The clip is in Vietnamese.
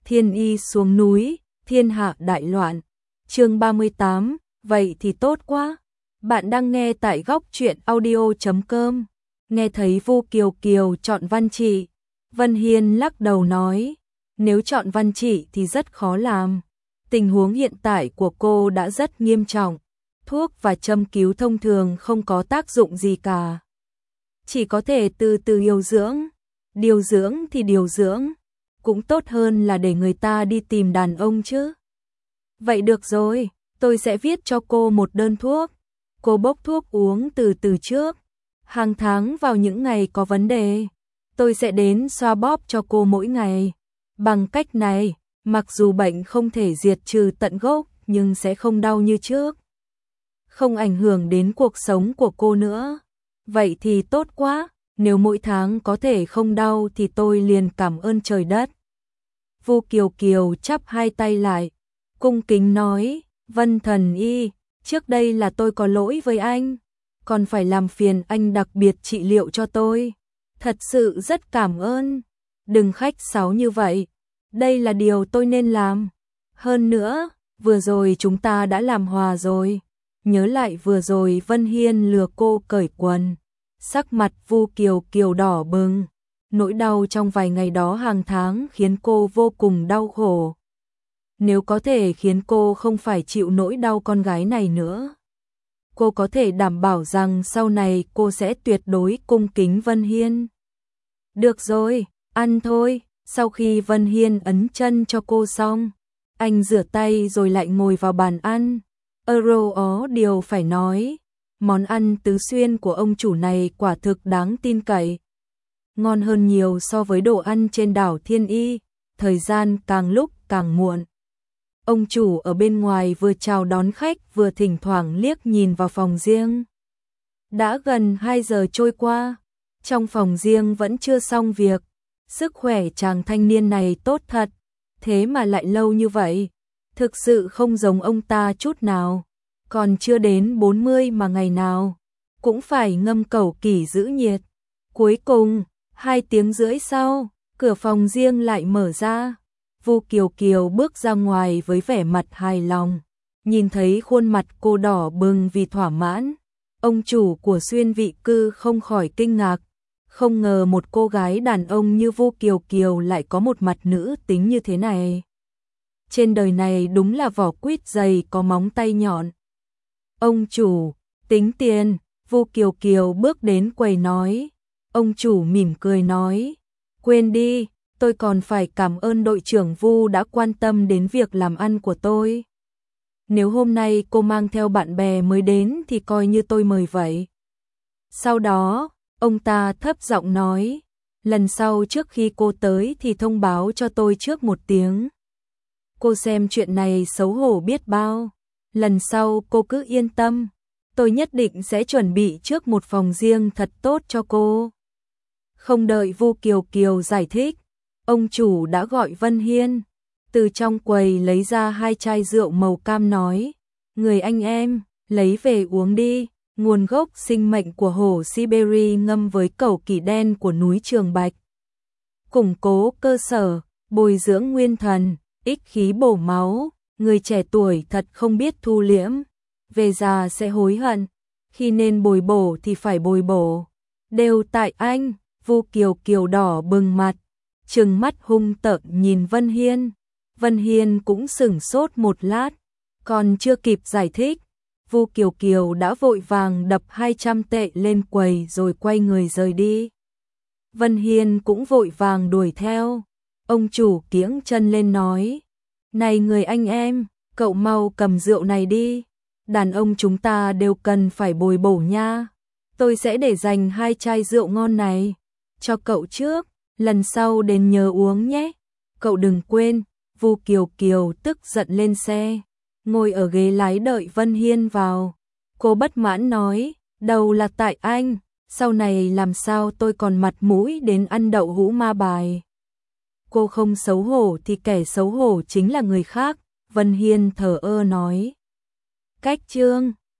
Thiên Y xuống núi, thiên hạ đại loạn. Chương 38, vậy thì tốt quá. Bạn đang nghe tại góc truyện audio.com. Nghe thấy Vu Kiều Kiều chọn Văn Trị, Vân Hiên lắc đầu nói, nếu chọn Văn Trị thì rất khó làm. Tình huống hiện tại của cô đã rất nghiêm trọng, thuốc và châm cứu thông thường không có tác dụng gì cả. Chỉ có thể từ từ điều dưỡng thì điều dưỡng, cũng tốt hơn là để người ta đi tìm đàn ông chứ. Vậy được rồi, tôi sẽ viết cho cô một đơn thuốc. Cô bốc thuốc uống từ từ trước. Hàng tháng vào những ngày có vấn đề, tôi sẽ đến xoa bóp cho cô mỗi ngày. Bằng cách này, mặc dù bệnh không thể diệt trừ tận gốc nhưng sẽ không đau như trước. Không ảnh hưởng đến cuộc sống của cô nữa. Vậy thì tốt quá, nếu mỗi tháng có thể không đau thì tôi liền cảm ơn trời đất. Vu Kiều Kiều chắp hai tay lại, cung kính nói, Vân Thần Y, trước đây là tôi có lỗi với anh, còn phải làm phiền anh đặc biệt trị liệu cho tôi. Thật sự rất cảm ơn, đừng khách sáo như vậy, đây là điều tôi nên làm. Hơn nữa, vừa rồi chúng ta đã làm hòa rồi. Nhớ lại vừa rồi Vân Hiên lừa cô cởi quần, sắc mặt Vu Kiều Kiều đỏ bừng. Nỗi đau trong vài ngày đó hàng tháng khiến cô vô cùng đau khổ. Nếu có thể khiến cô không phải chịu nỗi đau con gái này nữa, cô có thể đảm bảo rằng sau này cô sẽ tuyệt đối cung kính Vân Hiên. Được rồi, ăn thôi. Sau khi Vân Hiên ấn chân cho cô xong, anh rửa tay rồi lại ngồi vào bàn ăn. Có điều phải nói, món ăn tứ xuyên của ông chủ này quả thực đáng tin cậy. Ngon hơn nhiều so với đồ ăn trên đảo Thiên Y. Thời gian càng lúc càng muộn. Ông chủ ở bên ngoài vừa chào đón khách vừa thỉnh thoảng liếc nhìn vào phòng riêng. Đã gần 2 giờ trôi qua, trong phòng riêng vẫn chưa xong việc. Sức khỏe chàng thanh niên này tốt thật, thế mà lại lâu như vậy. Thực sự không giống ông ta chút nào. Còn chưa đến 40 mà ngày nào cũng phải ngâm cẩu kỷ giữ nhiệt. Cuối cùng, 2 tiếng rưỡi sau, cửa phòng riêng lại mở ra. Vu Kiều Kiều bước ra ngoài với vẻ mặt hài lòng. Nhìn thấy khuôn mặt cô đỏ bừng vì thỏa mãn, ông chủ của Xuyên Vị Cư không khỏi kinh ngạc. Không ngờ một cô gái đàn ông như Vu Kiều Kiều lại có một mặt nữ tính như thế này. Trên đời này đúng là vỏ quýt dày có móng tay nhọn. Ông chủ, tính tiền. Vu Kiều Kiều bước đến quầy nói. Ông chủ mỉm cười nói, quên đi, tôi còn phải cảm ơn đội trưởng Vu đã quan tâm đến việc làm ăn của tôi. Nếu hôm nay cô mang theo bạn bè mới đến thì coi như tôi mời vậy. Sau đó, ông ta thấp giọng nói, lần sau trước khi cô tới thì thông báo cho tôi trước 1 tiếng. Cô xem chuyện này xấu hổ biết bao. Lần sau cô cứ yên tâm, tôi nhất định sẽ chuẩn bị trước một phòng riêng thật tốt cho cô. Không đợi Vu Kiều Kiều giải thích, ông chủ đã gọi Vân Hiên. Từ trong quầy lấy ra 2 chai rượu màu cam nói, người anh em, lấy về uống đi. Nguồn gốc sinh mệnh của hổ Siberia ngâm với cẩu kỷ đen của núi Trường Bạch. Củng cố cơ sở, bồi dưỡng nguyên thần, ích khí bổ máu. Người trẻ tuổi thật không biết thu liễm, về già sẽ hối hận. Khi nên bồi bổ thì phải bồi bổ. Đều tại anh. Vu Kiều Kiều đỏ bừng mặt, trừng mắt hung tợn nhìn Vân Hiên. Vân Hiên cũng sửng sốt một lát, còn chưa kịp giải thích, Vu Kiều Kiều đã vội vàng đập 200 tệ lên quầy rồi quay người rời đi. Vân Hiên cũng vội vàng đuổi theo. Ông chủ kiễng chân lên nói, này người anh em, cậu mau cầm rượu này đi. Đàn ông chúng ta đều cần phải bồi bổ nha. Tôi sẽ để dành 2 chai rượu ngon này cho cậu trước, lần sau đến nhớ uống nhé. Cậu đừng quên. Vu Kiều Kiều tức giận lên xe, ngồi ở ghế lái đợi Vân Hiên vào. Cô bất mãn nói, đầu là tại anh, sau này làm sao tôi còn mặt mũi đến ăn đậu hũ ma bài. Cô không xấu hổ thì kẻ xấu hổ chính là người khác. Vân Hiên thờ ơ nói. Cách chương